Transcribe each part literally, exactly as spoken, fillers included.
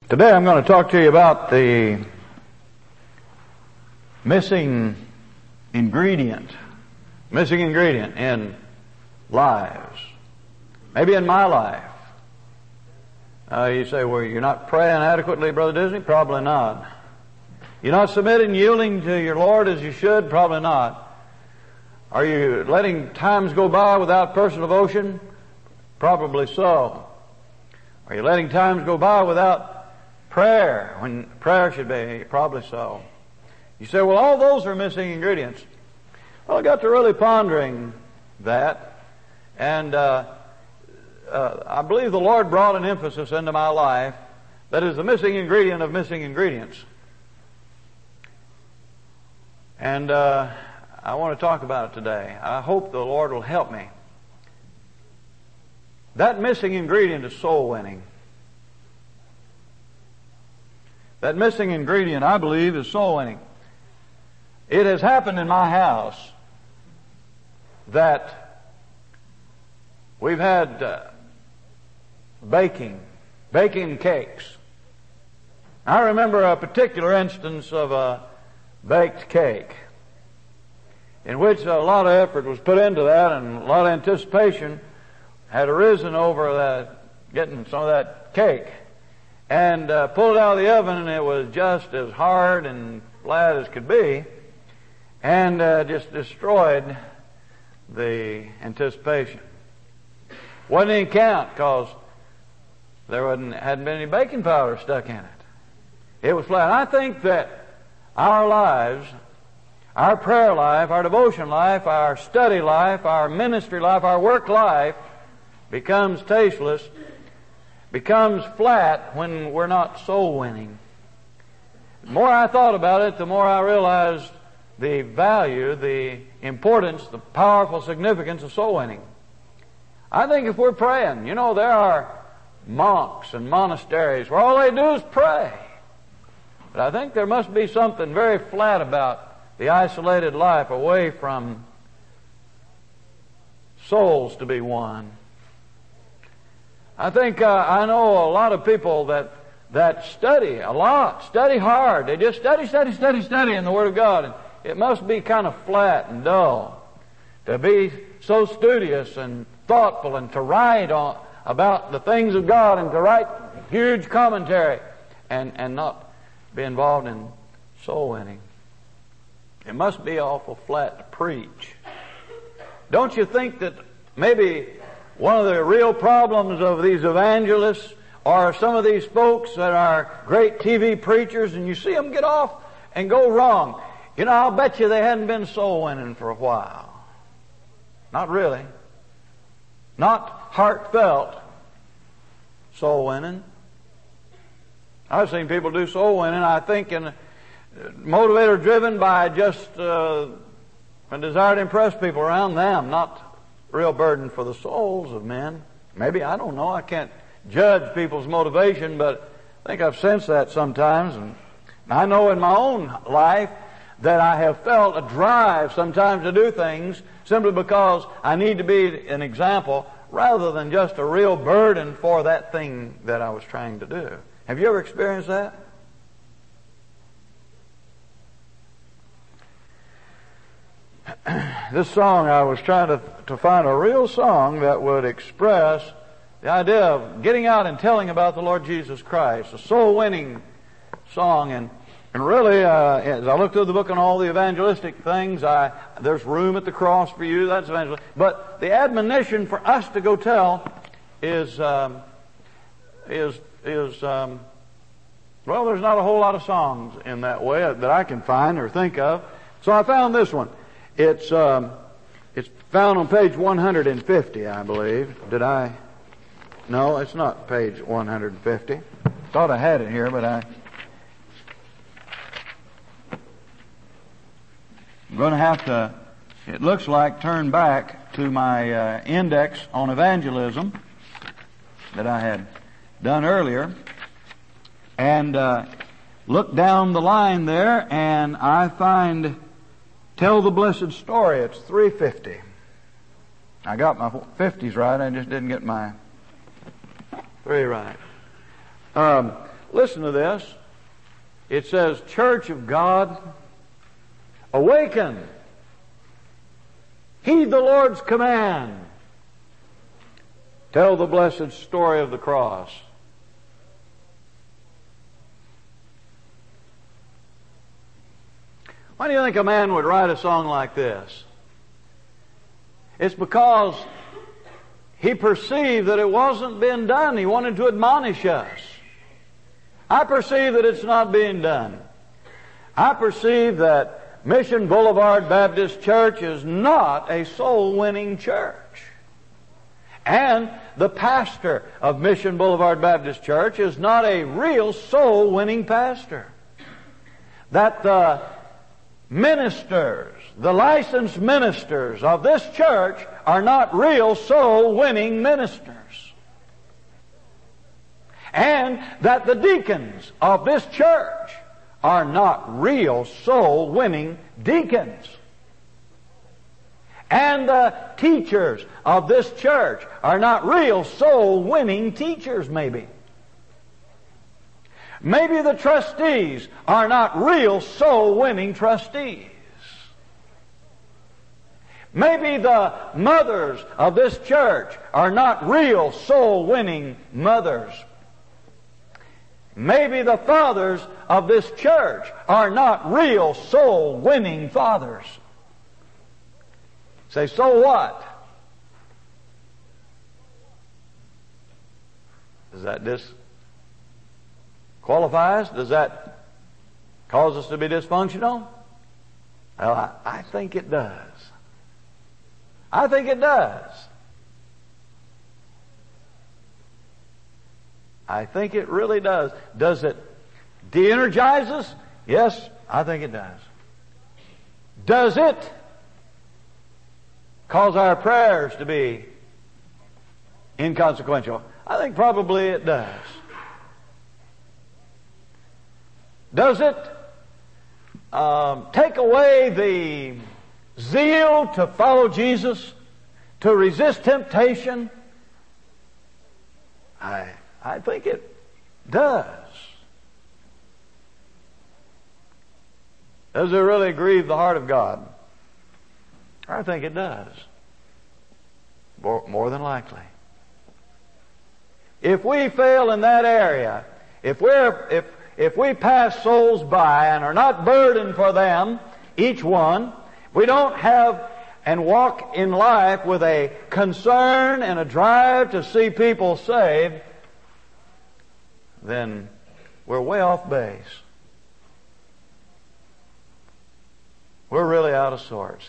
Today I'm going to talk to you about the missing ingredient, missing ingredient in lives. Maybe in my life. Uh, you say, well, you're not praying adequately, Brother Disney? Probably not. You're not submitting, yielding to your Lord as you should? Probably not. Are you letting times go by without personal devotion? Probably so. Are you letting times go by without prayer when prayer should be? Probably so. You say, well, all those are missing ingredients. Well, I got to really pondering that, and uh, uh, I believe the Lord brought an emphasis into my life that is the missing ingredient of missing ingredients. And uh, I want to talk about it today. I hope the Lord will help me. That missing ingredient is soul winning. That missing ingredient, I believe, is soul winning. It has happened in my house that we've had uh, baking, baking cakes. I remember a particular instance of a baked cake in which a lot of effort was put into that, and a lot of anticipation had arisen over that, getting some of that cake. And uh, pulled it out of the oven, and it was just as hard and flat as could be, and uh, just destroyed the anticipation. Wasn't any count because there wasn't hadn't been any baking powder stuck in it. It was flat. I think that our lives, our prayer life, our devotion life, our study life, our ministry life, our work life becomes tasteless, becomes flat when we're not soul winning. The more I thought about it, the more I realized the value, the importance, the powerful significance of soul winning. I think if we're praying, you know, there are monks and monasteries where all they do is pray. But I think there must be something very flat about the isolated life away from souls to be won. I think uh, I know a lot of people that that study a lot, study hard. They just study, study, study, study in the Word of God. And it must be kind of flat and dull to be so studious and thoughtful and to write on, about the things of God and to write huge commentary and, and not be involved in soul winning. It must be awful flat to preach. Don't you think that maybe one of the real problems of these evangelists are some of these folks that are great T V preachers, and you see them get off and go wrong? You know, I'll bet you they hadn't been soul winning for a while. Not really. Not heartfelt soul winning. I've seen people do soul winning, I think, in motivated or driven by just uh, a desire to impress people around them, not real burden for the souls of men. Maybe, I don't know. I can't judge people's motivation, but I think I've sensed that sometimes. And I know in my own life that I have felt a drive sometimes to do things simply because I need to be an example rather than just a real burden for that thing that I was trying to do. Have you ever experienced that? This song, I was trying to, to find a real song that would express the idea of getting out and telling about the Lord Jesus Christ, a soul-winning song. And, and really, uh, as I looked through the book on all the evangelistic things, I, there's room at the cross for you, that's evangelistic. But the admonition for us to go tell is, um, is, is, um, well, there's not a whole lot of songs in that way that I can find or think of. So I found this one. It's um, it's found on page one hundred fifty, I believe. Did I? No, it's not page one hundred fifty. Thought I had it here, but I... I'm going to have to, it looks like, turn back to my uh, index on evangelism that I had done earlier and uh, look down the line there, and I find Tell the Blessed Story. It's three fifty. I got my fifties right. I just didn't get my three right. Um, listen to this. It says, Church of God, awaken. Heed the Lord's command. Tell the blessed story of the cross. Why do you think a man would write a song like this? It's because he perceived that it wasn't being done. He wanted to admonish us. I perceive that it's not being done. I perceive that Mission Boulevard Baptist Church is not a soul-winning church. And the pastor of Mission Boulevard Baptist Church is not a real soul-winning pastor. That the ministers, the licensed ministers of this church are not real soul-winning ministers. And that the deacons of this church are not real soul-winning deacons. And the teachers of this church are not real soul-winning teachers, maybe. Maybe the trustees are not real soul-winning trustees. Maybe the mothers of this church are not real soul-winning mothers. Maybe the fathers of this church are not real soul-winning fathers. Say, so what? Does that disqualify us? Does that cause us to be dysfunctional? Well, I, I think it does. I think it does. I think it really does. Does it de-energize us? Yes, I think it does. Does it cause our prayers to be inconsequential? I think probably it does. Does it um, take away the zeal to follow Jesus, to resist temptation? I I think it does. Does it really grieve the heart of God? I think it does. More, more than likely. If we fail in that area, if we're, if, if we pass souls by and are not burdened for them, each one, we don't have and walk in life with a concern and a drive to see people saved, then we're way off base. We're really out of sorts.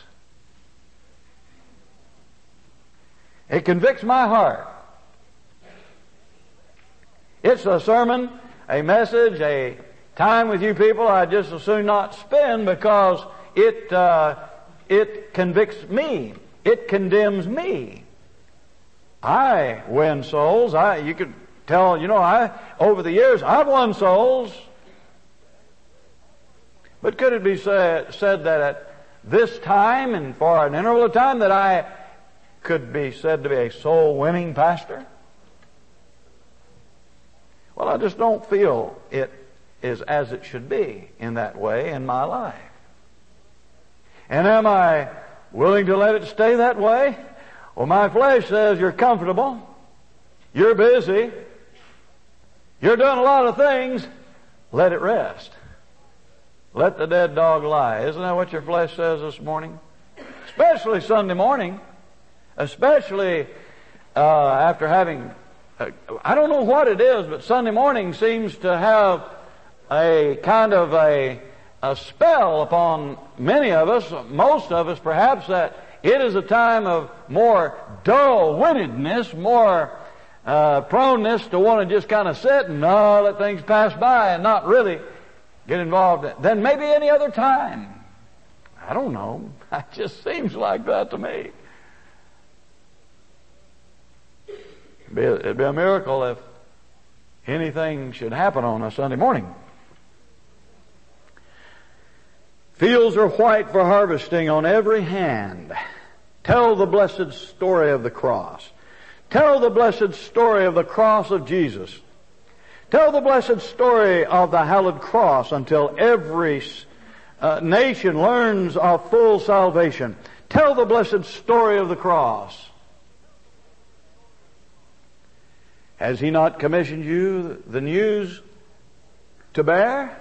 It convicts my heart. It's a sermon, a message, a time with you people I'd just as soon not spend because it uh, it convicts me. It condemns me. I win souls. I you could tell, you know, I over the years I've won souls. But could it be said, said that at this time and for an interval of time that I could be said to be a soul-winning pastor? Well, I just don't feel it is as it should be in that way in my life. And am I willing to let it stay that way? Well, my flesh says you're comfortable, you're busy, you're doing a lot of things, let it rest. Let the dead dog lie. Isn't that what your flesh says this morning? Especially Sunday morning. Especially uh, after having... Uh, I don't know what it is, but Sunday morning seems to have a kind of a, a spell upon many of us, most of us perhaps, that it is a time of more dull-wittedness, more uh, proneness to want to just kind of sit and uh, let things pass by and not really get involved than maybe any other time. I don't know. It just seems like that to me. It'd be, it'd be a miracle if anything should happen on a Sunday morning. Fields are white for harvesting on every hand. Tell the blessed story of the cross. Tell the blessed story of the cross of Jesus. Tell the blessed story of the hallowed cross until every uh, nation learns of full salvation. Tell the blessed story of the cross. Has He not commissioned you the news to bear?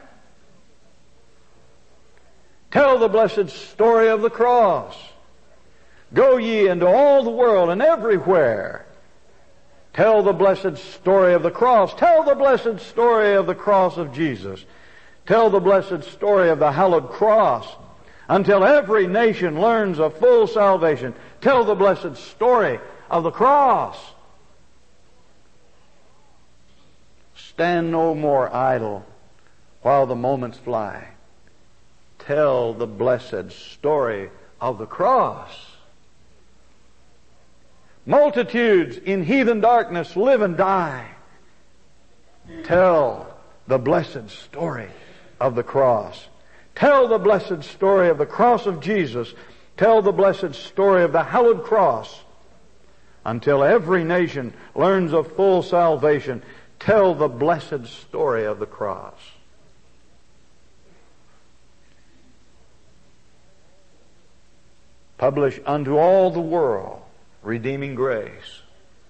Tell the blessed story of the cross. Go ye into all the world and everywhere. Tell the blessed story of the cross. Tell the blessed story of the cross of Jesus. Tell the blessed story of the hallowed cross until every nation learns of full salvation. Tell the blessed story of the cross. Stand no more idle while the moments fly. Tell the blessed story of the cross. Multitudes in heathen darkness live and die. Tell the blessed story of the cross. Tell the blessed story of the cross of Jesus. Tell the blessed story of the hallowed cross until every nation learns of full salvation. Tell the blessed story of the cross. Publish unto all the world redeeming grace.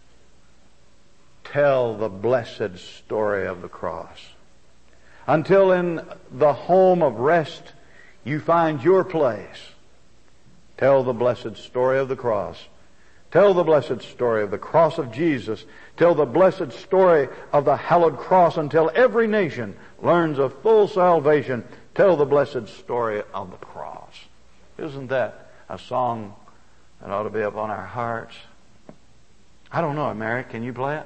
Tell the blessed story of the cross. Until in the home of rest you find your place. Tell the blessed story of the cross. Tell the blessed story of the cross of Jesus. Tell the blessed story of the hallowed cross until every nation learns of full salvation. Tell the blessed story of the cross. Isn't that a song that ought to be upon our hearts? I don't know, Mary, can you play it?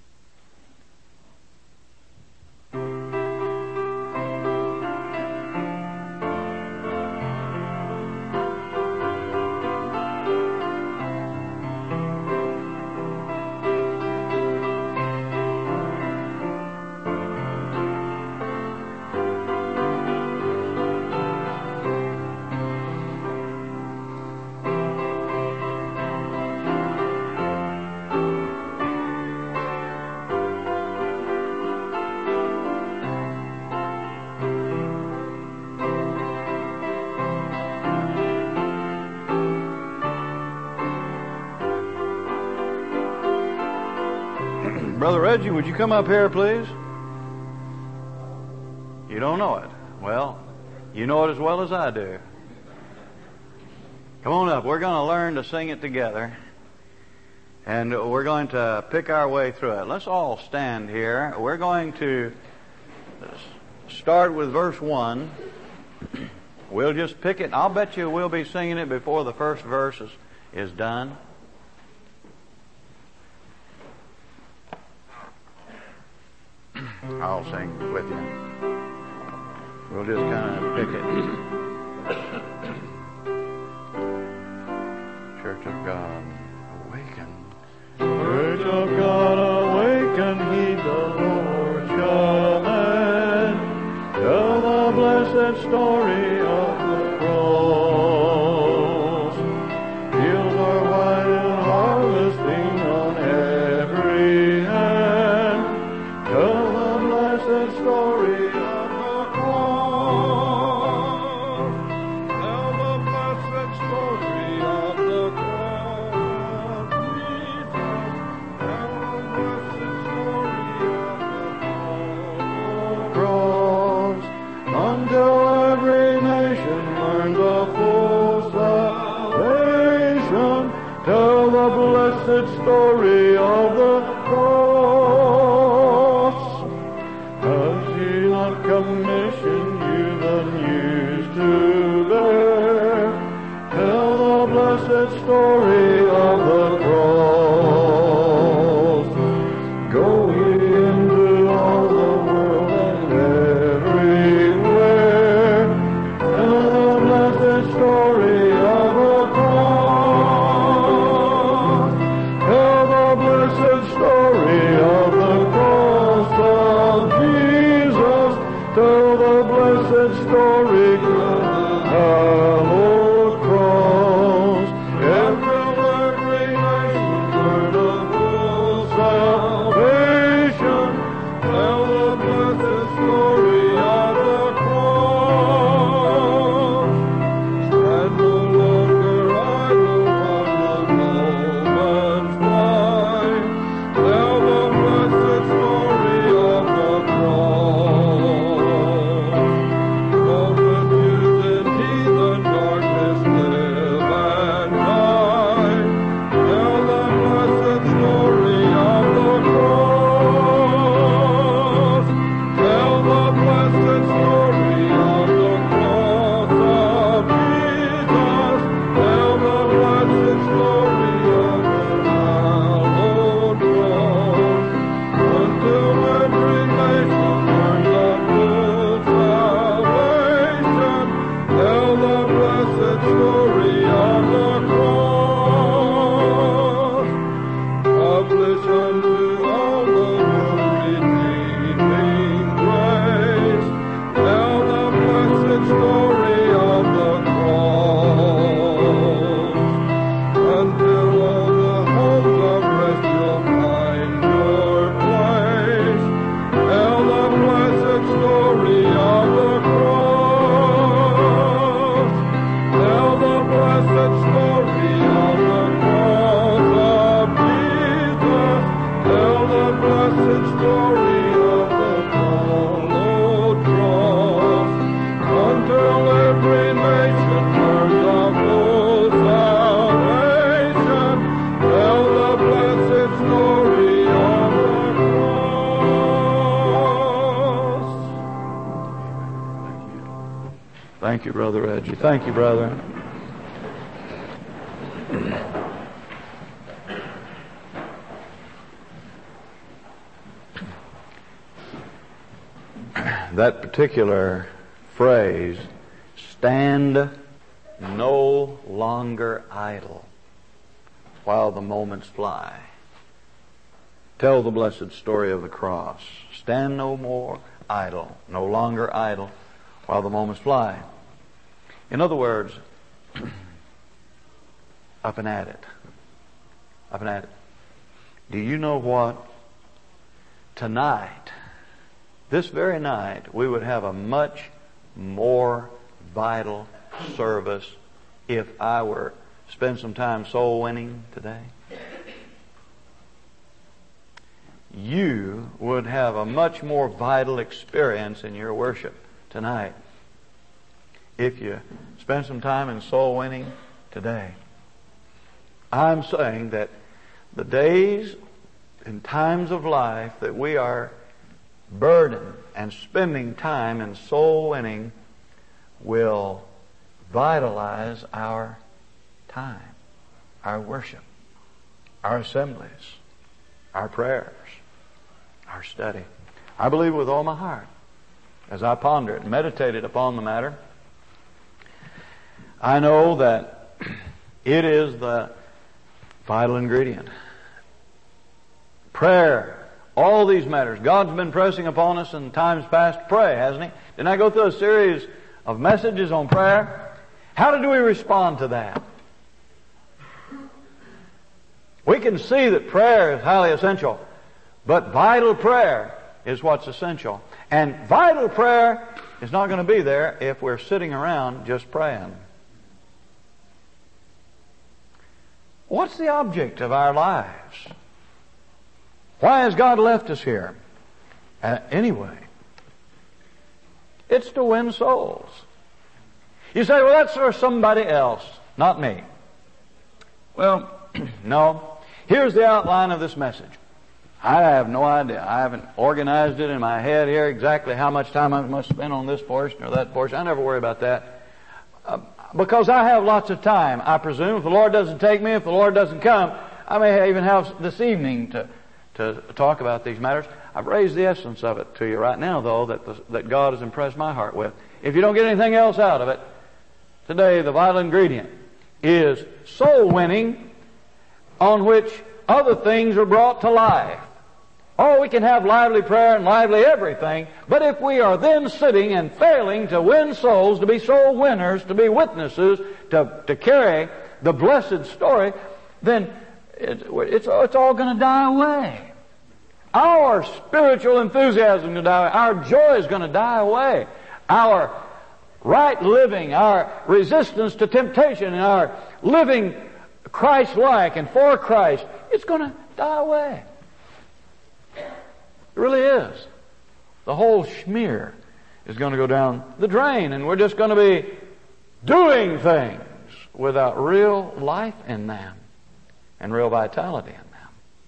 Brother Reggie, would you come up here, please? You don't know it. Well, you know it as well as I do. Come on up. We're going to learn to sing it together. And we're going to pick our way through it. Let's all stand here. We're going to start with verse one. We'll just pick it. I'll bet you we'll be singing it before the first verse is, is done. I'll sing with you. We'll just kind of pick it. Church of God, awaken. Church of God, awaken, heed the Lord's command. Tell the blessed story of the cross. Fields are wide and harvesting on every hand. Tell the story of the cross. Tell the blessed story of the cross. Jesus, tell the blessed story of the cross. Until every nation learns of full salvation. Tell the blessed story of the cross. Commission you the news to bear. Tell the blessed story of the cross. Go ye into all the world and everywhere. Tell the blessed story of the cross. Tell the blessed story of the cross of Jesus. Tell the blessed story of the hallowed cross. Every every nation learn of full salvation. Tell the Thank you, Brother Reggie. Thank you, brother. That particular phrase, stand no longer idle while the moments fly. Tell the blessed story of the cross. Stand no more idle, no longer idle while the moments fly. In other words, up and at it. Up and at it. Do you know what? Tonight, this very night, we would have a much more vital service if I were to spend some time soul winning today. You would have a much more vital experience in your worship tonight if you spend some time in soul winning today. I'm saying that the days and times of life that we are burdened and spending time in soul winning will vitalize our time, our worship, our assemblies, our prayers, our study. I believe with all my heart, as I pondered and meditated upon the matter, I know that it is the vital ingredient. Prayer. All these matters. God's been pressing upon us in times past to pray, hasn't He? Didn't I go through a series of messages on prayer? How did we respond to that? We can see that prayer is highly essential, but vital prayer is what's essential. And vital prayer is not going to be there if we're sitting around just praying. What's the object of our lives? Why has God left us here? Uh, anyway, it's to win souls. You say, well, that's for somebody else, not me. Well, no. Here's the outline of this message. I have no idea. I haven't organized it in my head here exactly how much time I must spend on this portion or that portion. I never worry about that. Uh, because I have lots of time, I presume. If the Lord doesn't take me, if the Lord doesn't come, I may even have this evening to to talk about these matters. I've raised the essence of it to you right now, though, that the, that God has impressed my heart with. If you don't get anything else out of it, today the vital ingredient is soul winning on which other things are brought to life. Oh, we can have lively prayer and lively everything, but if we are then sitting and failing to win souls, to be soul winners, to be witnesses, to, to carry the blessed story, then It's, it's, it's all going to die away. Our spiritual enthusiasm is going to die away. Our joy is going to die away. Our right living, our resistance to temptation, and our living Christ-like and for Christ, it's going to die away. It really is. The whole schmear is going to go down the drain, and we're just going to be doing things without real life in them and real vitality in them.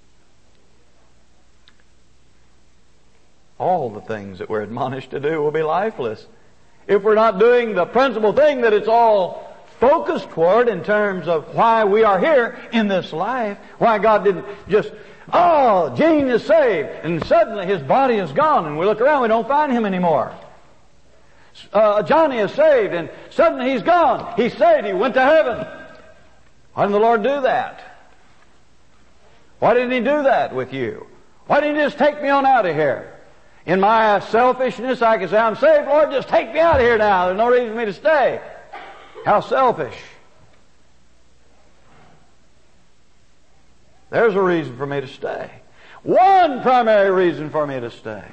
All the things that we're admonished to do will be lifeless if we're not doing the principal thing that it's all focused toward in terms of why we are here in this life, why God didn't just, oh, Gene is saved, and suddenly his body is gone, and we look around, we don't find him anymore. Uh, Johnny is saved, and suddenly he's gone. He's saved, he went to heaven. Why didn't the Lord do that? Why didn't He do that with you? Why didn't He just take me on out of here? In my selfishness, I can say, I'm saved, Lord, just take me out of here now. There's no reason for me to stay. How selfish. There's a reason for me to stay. One primary reason for me to stay.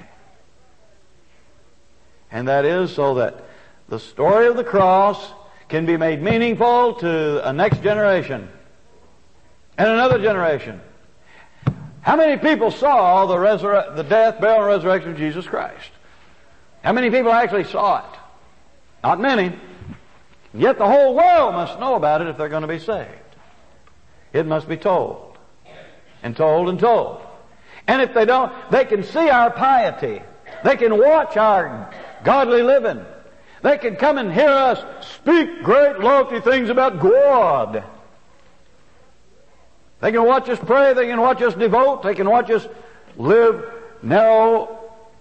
And that is so that the story of the cross can be made meaningful to a next generation and another generation. How many people saw the, resur- the death, burial, and resurrection of Jesus Christ? How many people actually saw it? Not many. Yet the whole world must know about it if they're going to be saved. It must be told. And told and told. And if they don't, they can see our piety. They can watch our godly living. They can come and hear us speak great lofty things about God. They can watch us pray. They can watch us devote. They can watch us live narrow,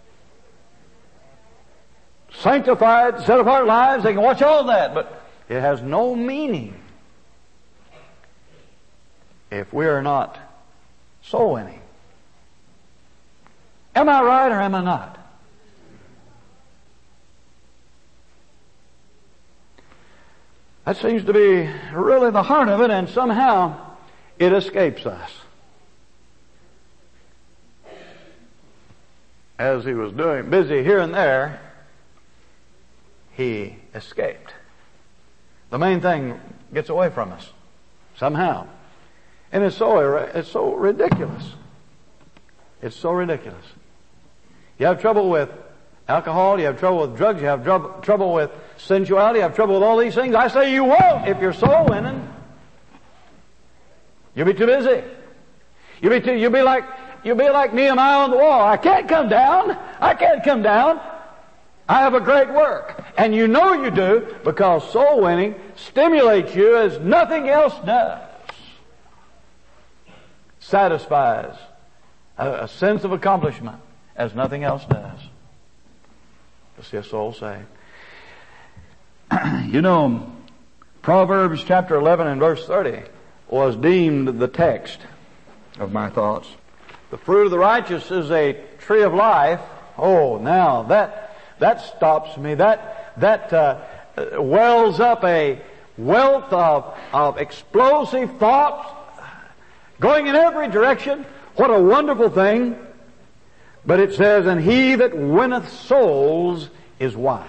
sanctified, set-apart lives. They can watch all that, but it has no meaning if we are not soul winning. Am I right or am I not? That seems to be really the heart of it, and somehow it escapes us. As he was doing busy here and there, he escaped. The main thing gets away from us somehow. And it's so, it's so ridiculous. It's so ridiculous. You have trouble with alcohol, you have trouble with drugs, you have trouble, trouble with sensuality, you have trouble with all these things. I say you won't if you're soul winning. You'll be too busy. You'll be too, you'll be like, you'll be like Nehemiah on the wall. I can't come down. I can't come down. I have a great work. And you know you do, because soul winning stimulates you as nothing else does. Satisfies a, a sense of accomplishment as nothing else does. To see a soul saved. You know, Proverbs chapter eleven and verse thirty was deemed the text of my thoughts. The fruit of the righteous is a tree of life. Oh, now that that stops me. That that uh, wells up a wealth of of explosive thoughts going in every direction. What a wonderful thing! But it says, "And he that winneth souls is wise."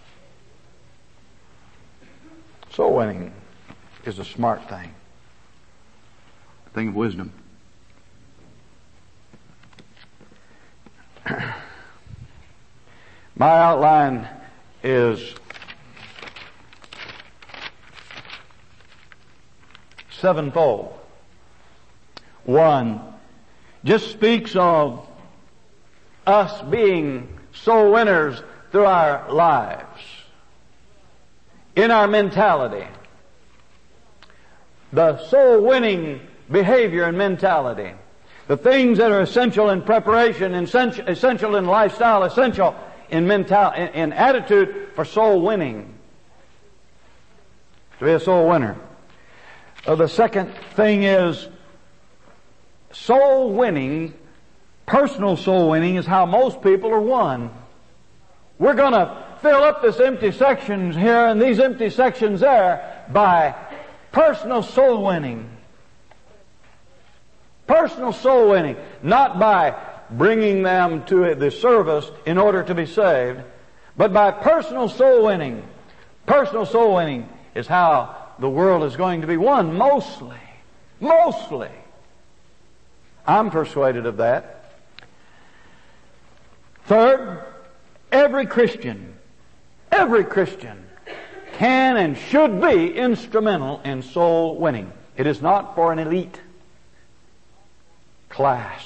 Soul winning is a smart thing. A thing of wisdom. My outline is sevenfold. One, just speaks of us being soul winners through our lives, in our mentality. The soul winning behavior and mentality. The things that are essential in preparation, essential, essential in lifestyle, essential in mental, in, in attitude for soul winning. To be a soul winner. Uh, the second thing is soul winning. Personal soul winning is how most people are won. We're going to fill up this empty sections here and these empty sections there by personal soul winning. Personal soul winning. Not by bringing them to the service in order to be saved, but by personal soul winning. Personal soul winning is how the world is going to be won, mostly. Mostly. I'm persuaded of that. Third, every Christian, every Christian can and should be instrumental in soul winning. It is not for an elite class.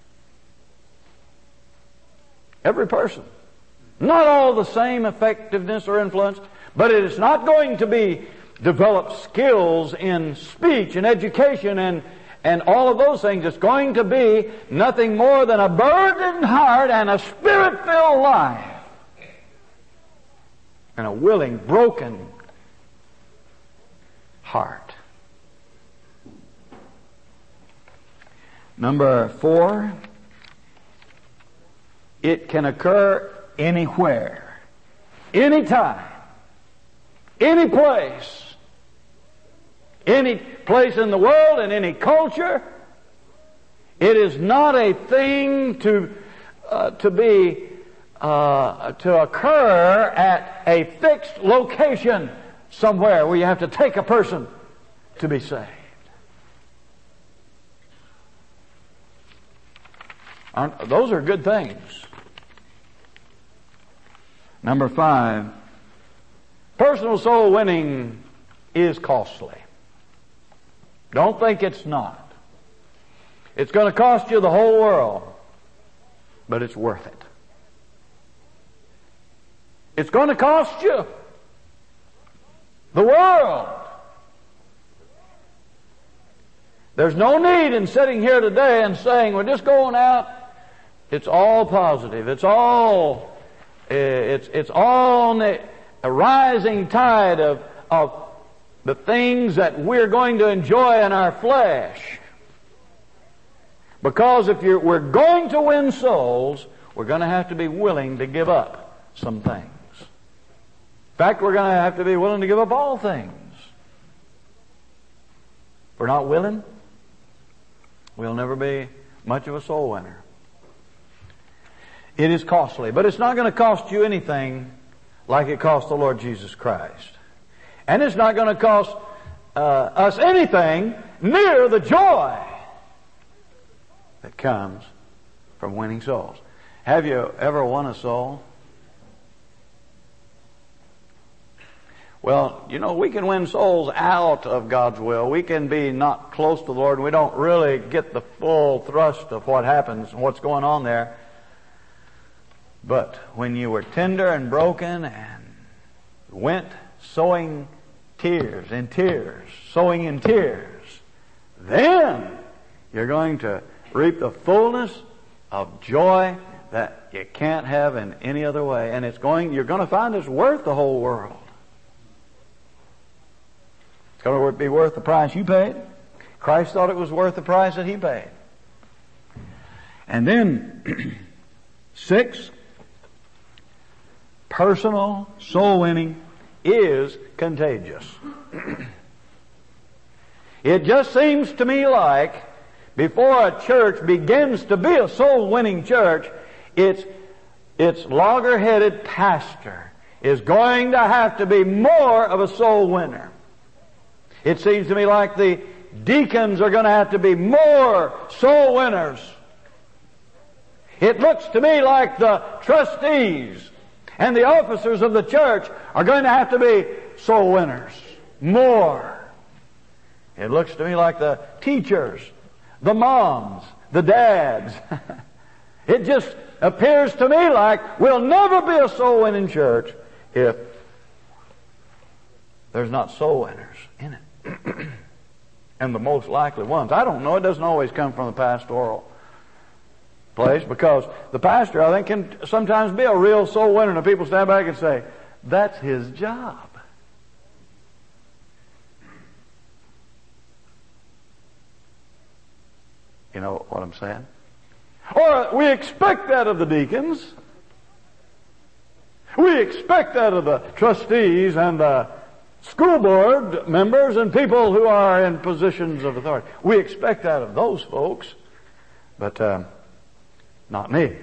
Every person. Not all the same effectiveness or influence, but it is not going to be developed skills in speech and education and And all of those things. It's going to be nothing more than a burdened heart and a spirit-filled life. And a willing, broken heart. Number four, it can occur anywhere, anytime, any place. Any place in the world, in any culture. It is not a thing to uh, to be uh, to occur at a fixed location somewhere where you have to take a person to be saved. Aren't, those are good things. Number five, personal soul winning is costly. Don't think it's not. It's going to cost you the whole world, but it's worth it. It's going to cost you. The world. There's no need in sitting here today and saying, we're just going out. It's all positive. It's all, it's, it's all on the, a rising tide of, of the things that we're going to enjoy in our flesh. Because if you're, we're going to win souls, we're going to have to be willing to give up some things. In fact, we're going to have to be willing to give up all things. If we're not willing, we'll never be much of a soul winner. It is costly, but it's not going to cost you anything like it cost the Lord Jesus Christ. And it's not going to cost uh, us anything near the joy that comes from winning souls. Have you ever won a soul? Well, you know, we can win souls out of God's will. We can be not close to the Lord, and we don't really get the full thrust of what happens and what's going on there. But when you were tender and broken and went sowing tears in tears, sowing in tears, then you're going to reap the fullness of joy that you can't have in any other way. And it's going, you're going to find it's worth the whole world. It's going to be worth the price you paid. Christ thought it was worth the price that He paid. And then, six, personal soul winning is contagious. It just seems to me like before a church begins to be a soul winning church, its, its logger-headed pastor is going to have to be more of a soul winner. It seems to me like the deacons are going to have to be more soul winners. It looks to me like the trustees and the officers of the church are going to have to be soul winners. More. It looks to me like the teachers, the moms, the dads. It just appears to me like we'll never be a soul winning church if there's not soul winners in it. And the most likely ones. I don't know. It doesn't always come from the pastoral place, because the pastor, I think, can sometimes be a real soul winner, and people stand back and say, that's his job. You know what I'm saying? Or we expect that of the deacons. We expect that of the trustees and the school board members and people who are in positions of authority. We expect that of those folks, but uh, not me.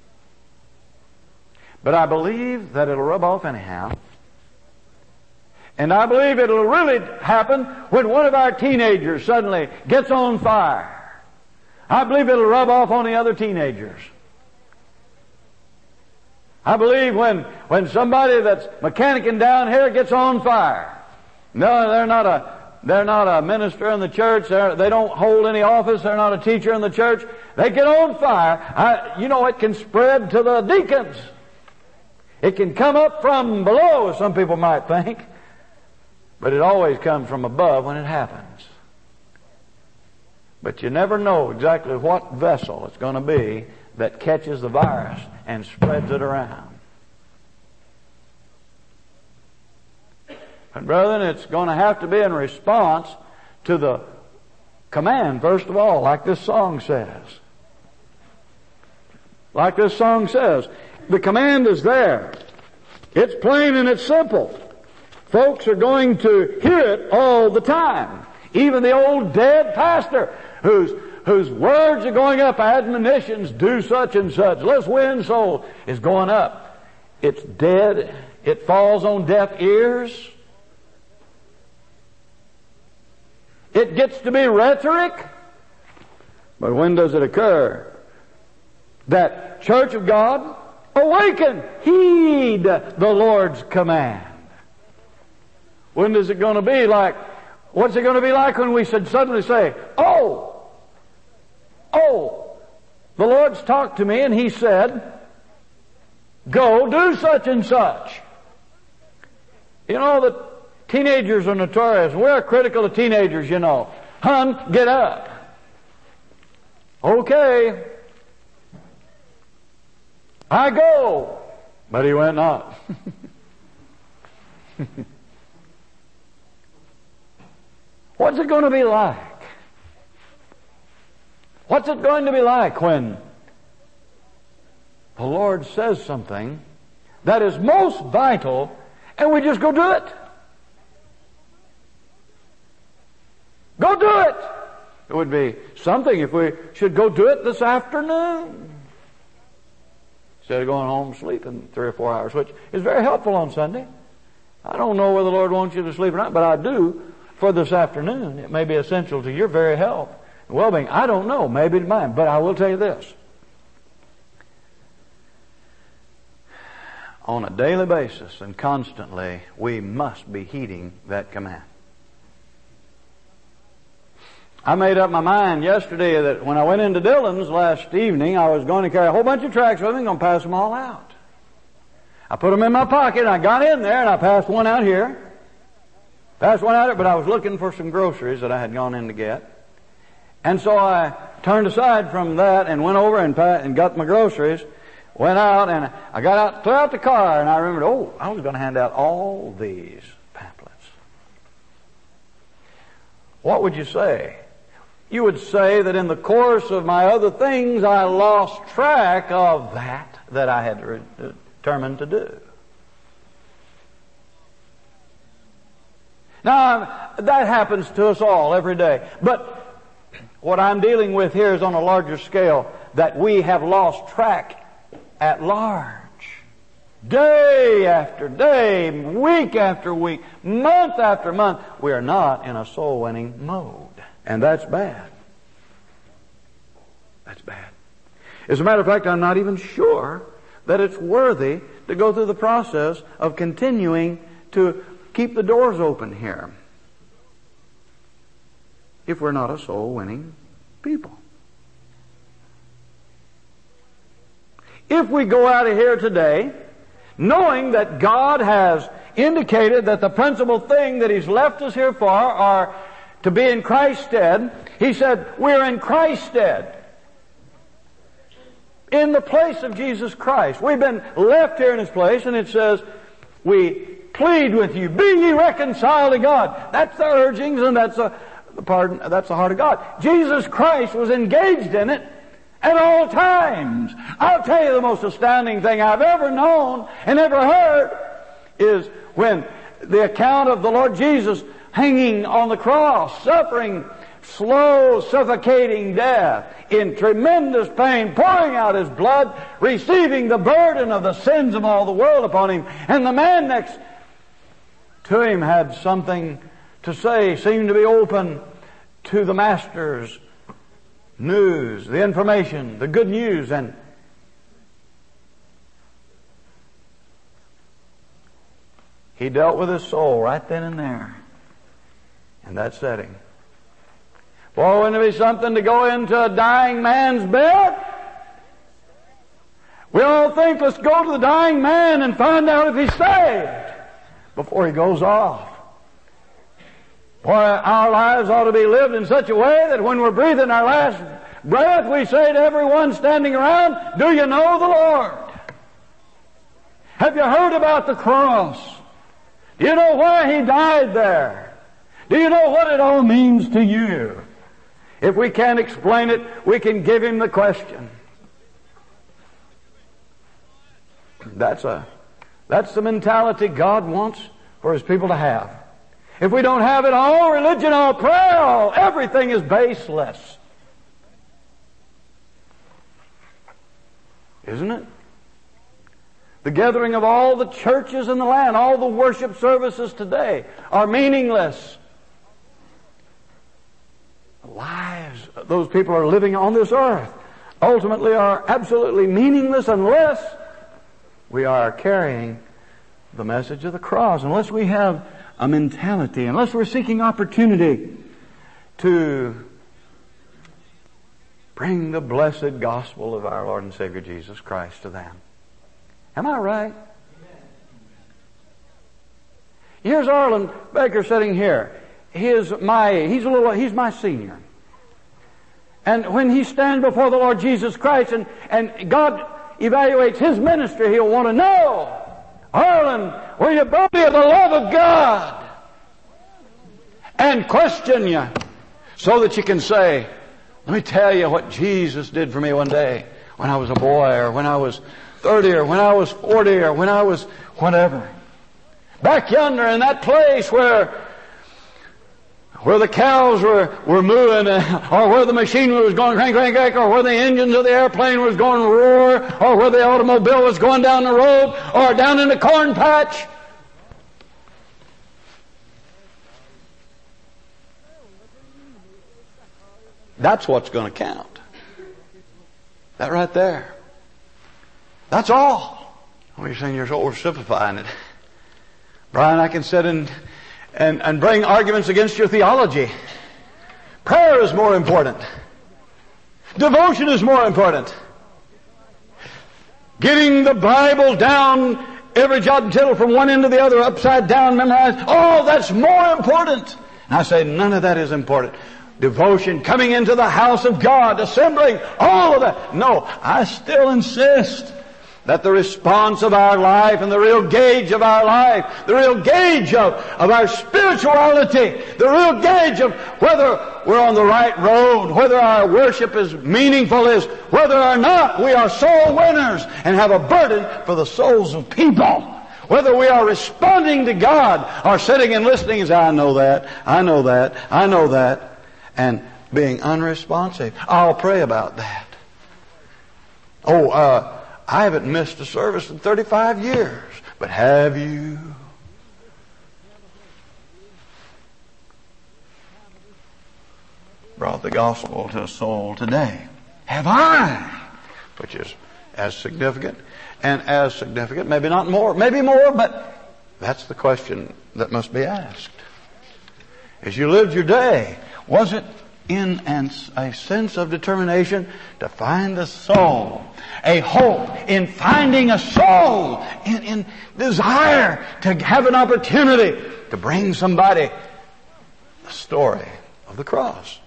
But I believe that it'll rub off anyhow. And I believe it'll really happen when one of our teenagers suddenly gets on fire. I believe it'll rub off on the other teenagers. I believe when, when somebody that's mechanicking down here gets on fire. No, they're not a, they're not a minister in the church. They're, they don't hold any office. They're not a teacher in the church. They get on fire. I, you know, it can spread to the deacons. It can come up from below, as some people might think. But it always comes from above when it happens. But you never know exactly what vessel it's going to be that catches the virus and spreads it around. And brethren, it's going to have to be in response to the command, first of all, like this song says. Like this song says. The command is there. It's plain and it's simple. Folks are going to hear it all the time. Even the old dead pastor whose whose words are going up, admonitions, do such and such, let's win souls, is going up. It's dead. It falls on deaf ears. It gets to be rhetoric. But when does it occur? That church of God, awaken, heed the Lord's command. When is it going to be like, what's it going to be like when we should suddenly say, oh, oh, the Lord's talked to me and He said, go do such and such. You know that teenagers are notorious. We're critical of teenagers, you know. Hun, get up. Okay. I go. But he went not. What's it going to be like? What's it going to be like when the Lord says something that is most vital and we just go do it? Go do it! It would be something if we should go do it this afternoon instead of going home sleeping three or four hours, which is very helpful on Sunday. I don't know whether the Lord wants you to sleep or not, but I do for this afternoon. It may be essential to your very health and well-being. I don't know, maybe to mine, but I will tell you this. On a daily basis and constantly, we must be heeding that command. I made up my mind yesterday that when I went into Dillon's last evening, I was going to carry a whole bunch of tracts with me and going to pass them all out. I put them in my pocket and I got in there and I passed one out here. Passed one out here, but I was looking for some groceries that I had gone in to get. And so I turned aside from that and went over and, and got my groceries. Went out and I got out, clear out the car, and I remembered, oh, I was going to hand out all these pamphlets. What would you say? You would say that in the course of my other things, I lost track of that that I had re- determined to do. Now, that happens to us all every day. But what I'm dealing with here is on a larger scale, that we have lost track at large. Day after day, week after week, month after month, we are not in a soul-winning mode. And that's bad. That's bad. As a matter of fact, I'm not even sure that it's worthy to go through the process of continuing to keep the doors open here if we're not a soul-winning people. If we go out of here today knowing that God has indicated that the principal thing that He's left us here for are to be in Christ's stead, He said, we're in Christ's stead. In the place of Jesus Christ. We've been left here in His place, and it says, we plead with you, be ye reconciled to God. That's the urgings, and that's the, pardon, that's the heart of God. Jesus Christ was engaged in it at all times. I'll tell you the most astounding thing I've ever known and ever heard is when the account of the Lord Jesus hanging on the cross, suffering slow, suffocating death, in tremendous pain, pouring out His blood, receiving the burden of the sins of all the world upon Him. And the man next to Him had something to say, seemed to be open to the Master's news, the information, the good news, and He dealt with his soul right then and there in that setting. Boy, wouldn't it be something to go into a dying man's bed? We all think, let's go to the dying man and find out if he's saved before he goes off. Boy, our lives ought to be lived in such a way that when we're breathing our last breath, we say to everyone standing around, do you know the Lord? Have you heard about the cross? Do you know why He died there? Do you know what it all means to you? If we can't explain it, we can give Him the question. That's a, that's the mentality God wants for His people to have. If we don't have it, all religion, all prayer, all everything is baseless. Isn't it? The gathering of all the churches in the land, all the worship services today are meaningless. The lives those people are living on this earth ultimately are absolutely meaningless unless we are carrying the message of the cross, unless we have a mentality, unless we're seeking opportunity to bring the blessed gospel of our Lord and Savior Jesus Christ to them. Am I right? Here's Arlen Baker sitting here. He is my, he's a little, he's my senior. And when he stands before the Lord Jesus Christ and, and God evaluates his ministry, he'll want to know, Arlen, will you bow me of the love of God? And question you so that you can say, let me tell you what Jesus did for me one day when I was a boy, or when I was thirty, or when I was forty, or when I was whatever. Back yonder in that place where where the cows were, were mooing, uh, or where the machine was going crank, crank, crank, or where the engines of the airplane was going roar, or where the automobile was going down the road, or down in the corn patch. That's what's going to count. That right there. That's all. Oh, you're saying you're so oversimplifying it. Brian, I can sit and, and, and bring arguments against your theology. Prayer is more important. Devotion is more important. Getting the Bible down, every jot and tittle from one end to the other, upside down, memorized. Oh, that's more important. And I say none of that is important. Devotion, coming into the house of God, assembling, all of that. No, I still insist that the response of our life and the real gauge of our life, the real gauge of, of our spirituality, the real gauge of whether we're on the right road, whether our worship is meaningful, is whether or not we are soul winners and have a burden for the souls of people. Whether we are responding to God or sitting and listening and say, I know that, I know that, I know that, and being unresponsive. I'll pray about that. Oh, uh, I haven't missed a service in thirty-five years. But have you? Brought the gospel to a soul today? Have I? Which is as significant and as significant, maybe not more, maybe more, but that's the question that must be asked. As you lived your day, was it in an, a sense of determination to find a soul, a hope in finding a soul, in, in desire to have an opportunity to bring somebody the story of the cross?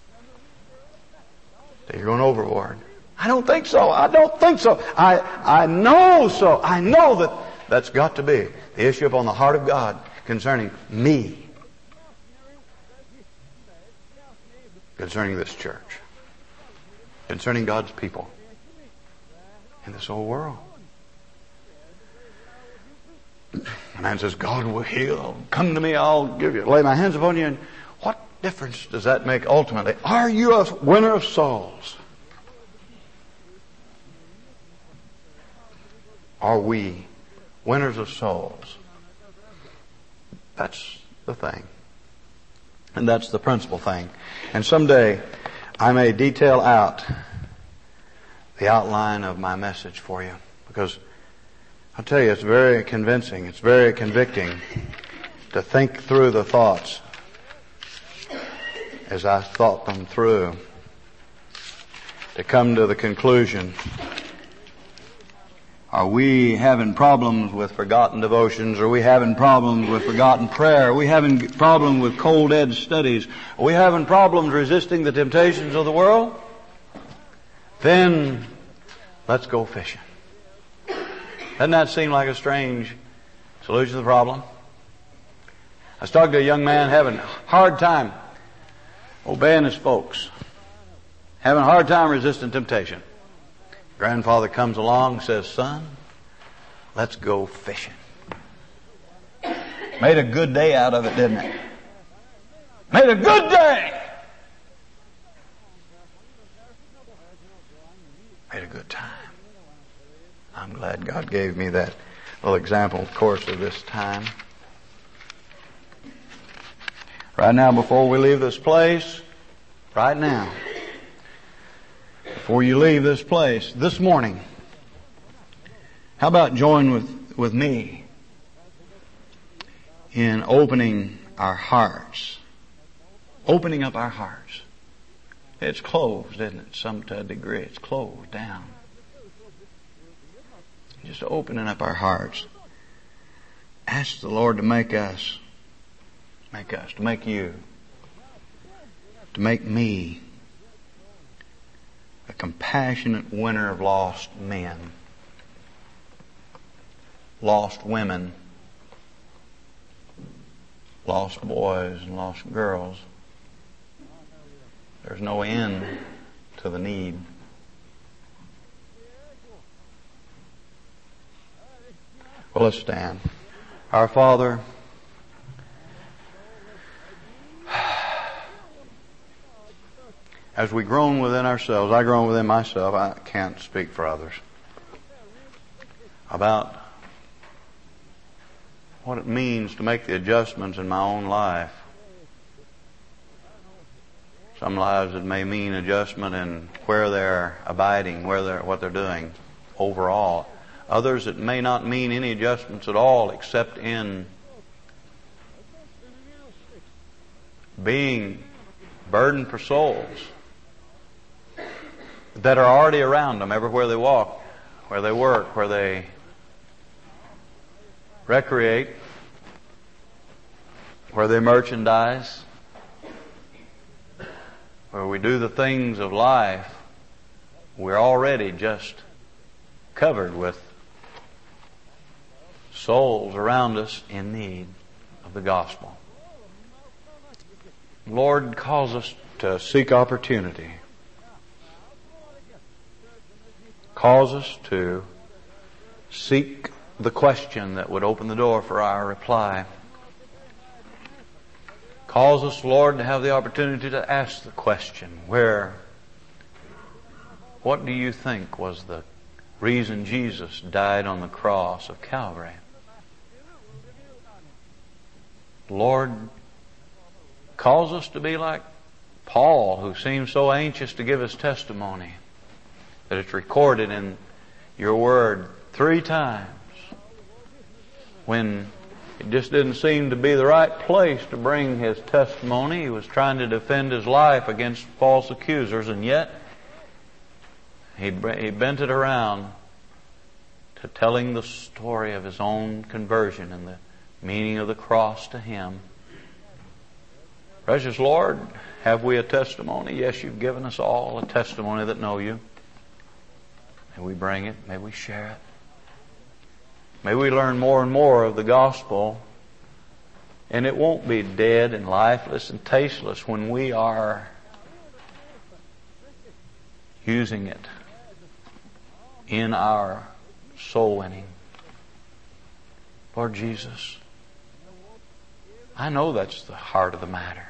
That you're going overboard. I don't think so. I don't think so. I, I know so. I know that that's got to be the issue upon the heart of God concerning me. Concerning this church. Concerning God's people. In this whole world. A man says, God will heal. Come to me, I'll give you. Lay my hands upon you. And what difference does that make ultimately? Are you a winner of souls? Are we winners of souls? That's the thing. And that's the principal thing. And someday I may detail out the outline of my message for you. Because I'll tell you, it's very convincing. It's very convicting to think through the thoughts as I thought them through. To come to the conclusion, are we having problems with forgotten devotions? Are we having problems with forgotten prayer? Are we having problems with cold edge studies? Are we having problems resisting the temptations of the world? Then let's go fishing. Doesn't that seem like a strange solution to the problem? I was talking to a young man having a hard time obeying his folks. Having a hard time resisting temptation. Grandfather comes along and says, son, let's go fishing. Made a good day out of it, didn't it? Made a good day. Made a good time. I'm glad God gave me that little example, of course, of this time. Right now, before we leave this place, right now, before you leave this place, this morning, how about join with, with me in opening our hearts? Opening up our hearts. It's closed, isn't it? Some to a degree. It's closed down. Just opening up our hearts. Ask the Lord to make us, make us, to make you, to make me a compassionate winner of lost men, lost women, lost boys and lost girls. There's no end to the need. Well, let's stand. Our Father, as we groan within ourselves, I groan within myself, I can't speak for others, about what it means to make the adjustments in my own life. Some lives it may mean adjustment in where they're abiding, where they're, what they're doing overall. Others it may not mean any adjustments at all except in being burdened for souls that are already around them everywhere they walk, where they work, where they recreate, where they merchandise, where we do the things of life. We're already just covered with souls around us in need of the gospel. Lord, cause us to seek opportunity. Cause us to seek the question that would open the door for our reply. Cause us, Lord, to have the opportunity to ask the question, where, what do you think was the reason Jesus died on the cross of Calvary? Lord, cause us to be like Paul, who seemed so anxious to give his testimony, that it's recorded in your word three times when it just didn't seem to be the right place to bring his testimony. He was trying to defend his life against false accusers, and yet he, he bent it around to telling the story of his own conversion and the meaning of the cross to him. Precious Lord, have we a testimony? Yes, you've given us all a testimony that know you. May we bring it. May we share it. May we learn more and more of the gospel, and it won't be dead and lifeless and tasteless when we are using it in our soul winning. Lord Jesus, I know that's the heart of the matter.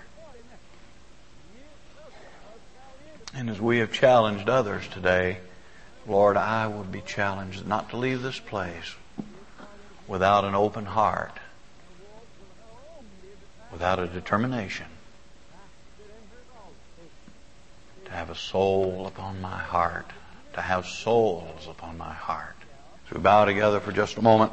And as we have challenged others today, Lord, I would be challenged not to leave this place without an open heart, without a determination to have a soul upon my heart, to have souls upon my heart. So we bow together for just a moment.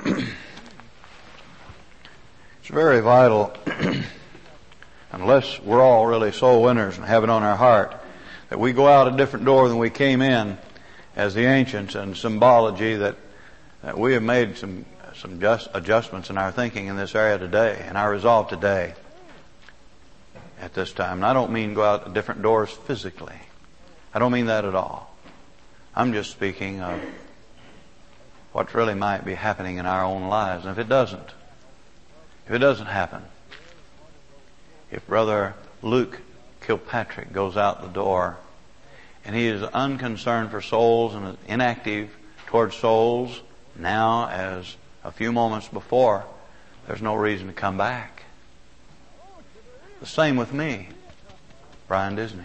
It's very vital, unless we're all really soul winners and have it on our heart, that we go out a different door than we came in, as the ancients, and symbology that, that we have made some some just adjustments in our thinking in this area today, and our resolve today at this time. And I don't mean go out different doors physically. I don't mean that at all. I'm just speaking of what really might be happening in our own lives. And if it doesn't, if it doesn't happen, if Brother Luke Kilpatrick goes out the door and he is unconcerned for souls and inactive towards souls now as a few moments before, there's no reason to come back. The same with me, Brian Disney.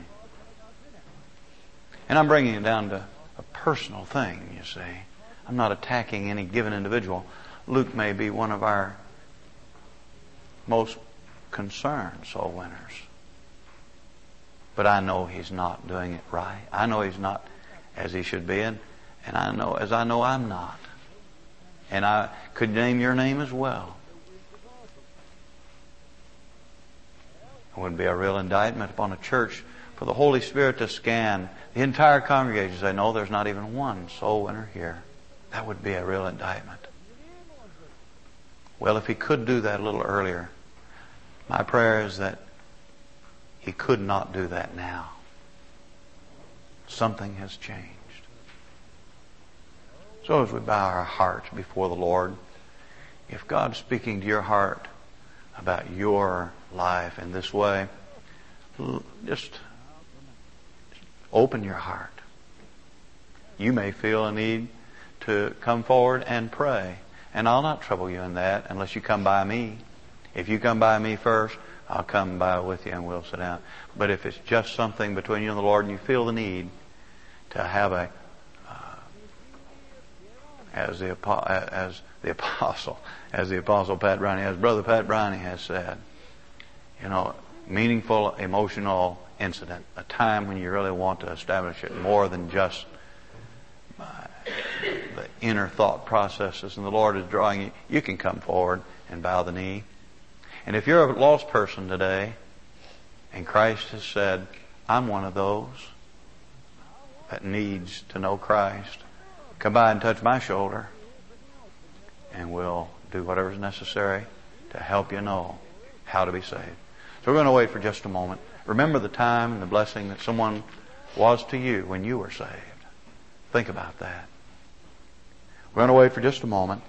And I'm bringing it down to a personal thing, you see. I'm not attacking any given individual. Luke may be one of our most concerned soul winners. But I know he's not doing it right. I know he's not as he should be, and, and I know as I know I'm not. And I could name your name as well. It would be a real indictment upon a church for the Holy Spirit to scan the entire congregation and say, no, there's not even one soul winner here. That would be a real indictment. Well, if He could do that a little earlier, my prayer is that He could not do that now. Something has changed. So as we bow our hearts before the Lord, if God's speaking to your heart about your life in this way, just open your heart. You may feel a need to come forward and pray. And I'll not trouble you in that unless you come by me. If you come by me first, I'll come by with you and we'll sit down. But if it's just something between you and the Lord and you feel the need to have a, uh, as the as the apostle, as the apostle Pat Brownie, as Brother Pat Brownie has said, you know, meaningful emotional incident, a time when you really want to establish it more than just uh, the inner thought processes, and the Lord is drawing you, you can come forward and bow the knee. And if you're a lost person today, and Christ has said, I'm one of those that needs to know Christ, come by and touch my shoulder, and we'll do whatever's necessary to help you know how to be saved. So we're going to wait for just a moment. Remember the time and the blessing that someone was to you when you were saved. Think about that. We're going to wait for just a moment.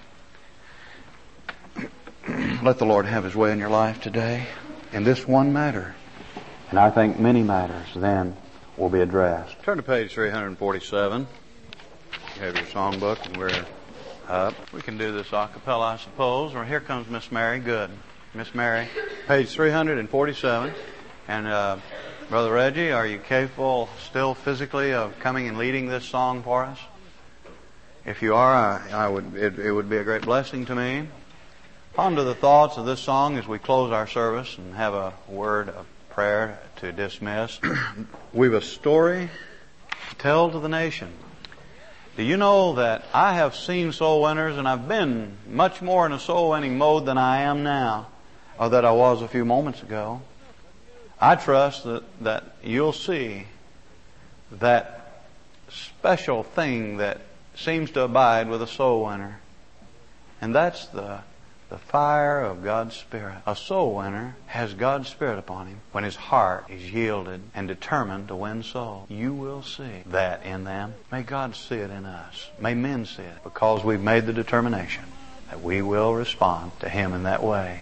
Let the Lord have His way in your life today in this one matter. And I think many matters then will be addressed. Turn to page three forty-seven. You have your songbook and we're up. We can do this a cappella, I suppose. Or here comes Miss Mary. Good. Miss Mary, page three forty-seven. And uh, Brother Reggie, are you capable still physically of coming and leading this song for us? If you are, I, I would. It, it would be a great blessing to me. Ponder the thoughts of this song as we close our service and have a word of prayer to dismiss. We've a story to tell to the nation. Do you know that I have seen soul winners, and I've been much more in a soul winning mode than I am now, or that I was a few moments ago. I trust that, that you'll see that special thing that seems to abide with a soul winner. And that's the, the fire of God's Spirit. A soul winner has God's Spirit upon him when his heart is yielded and determined to win souls. You will see that in them. May God see it in us. May men see it, because we've made the determination that we will respond to Him in that way.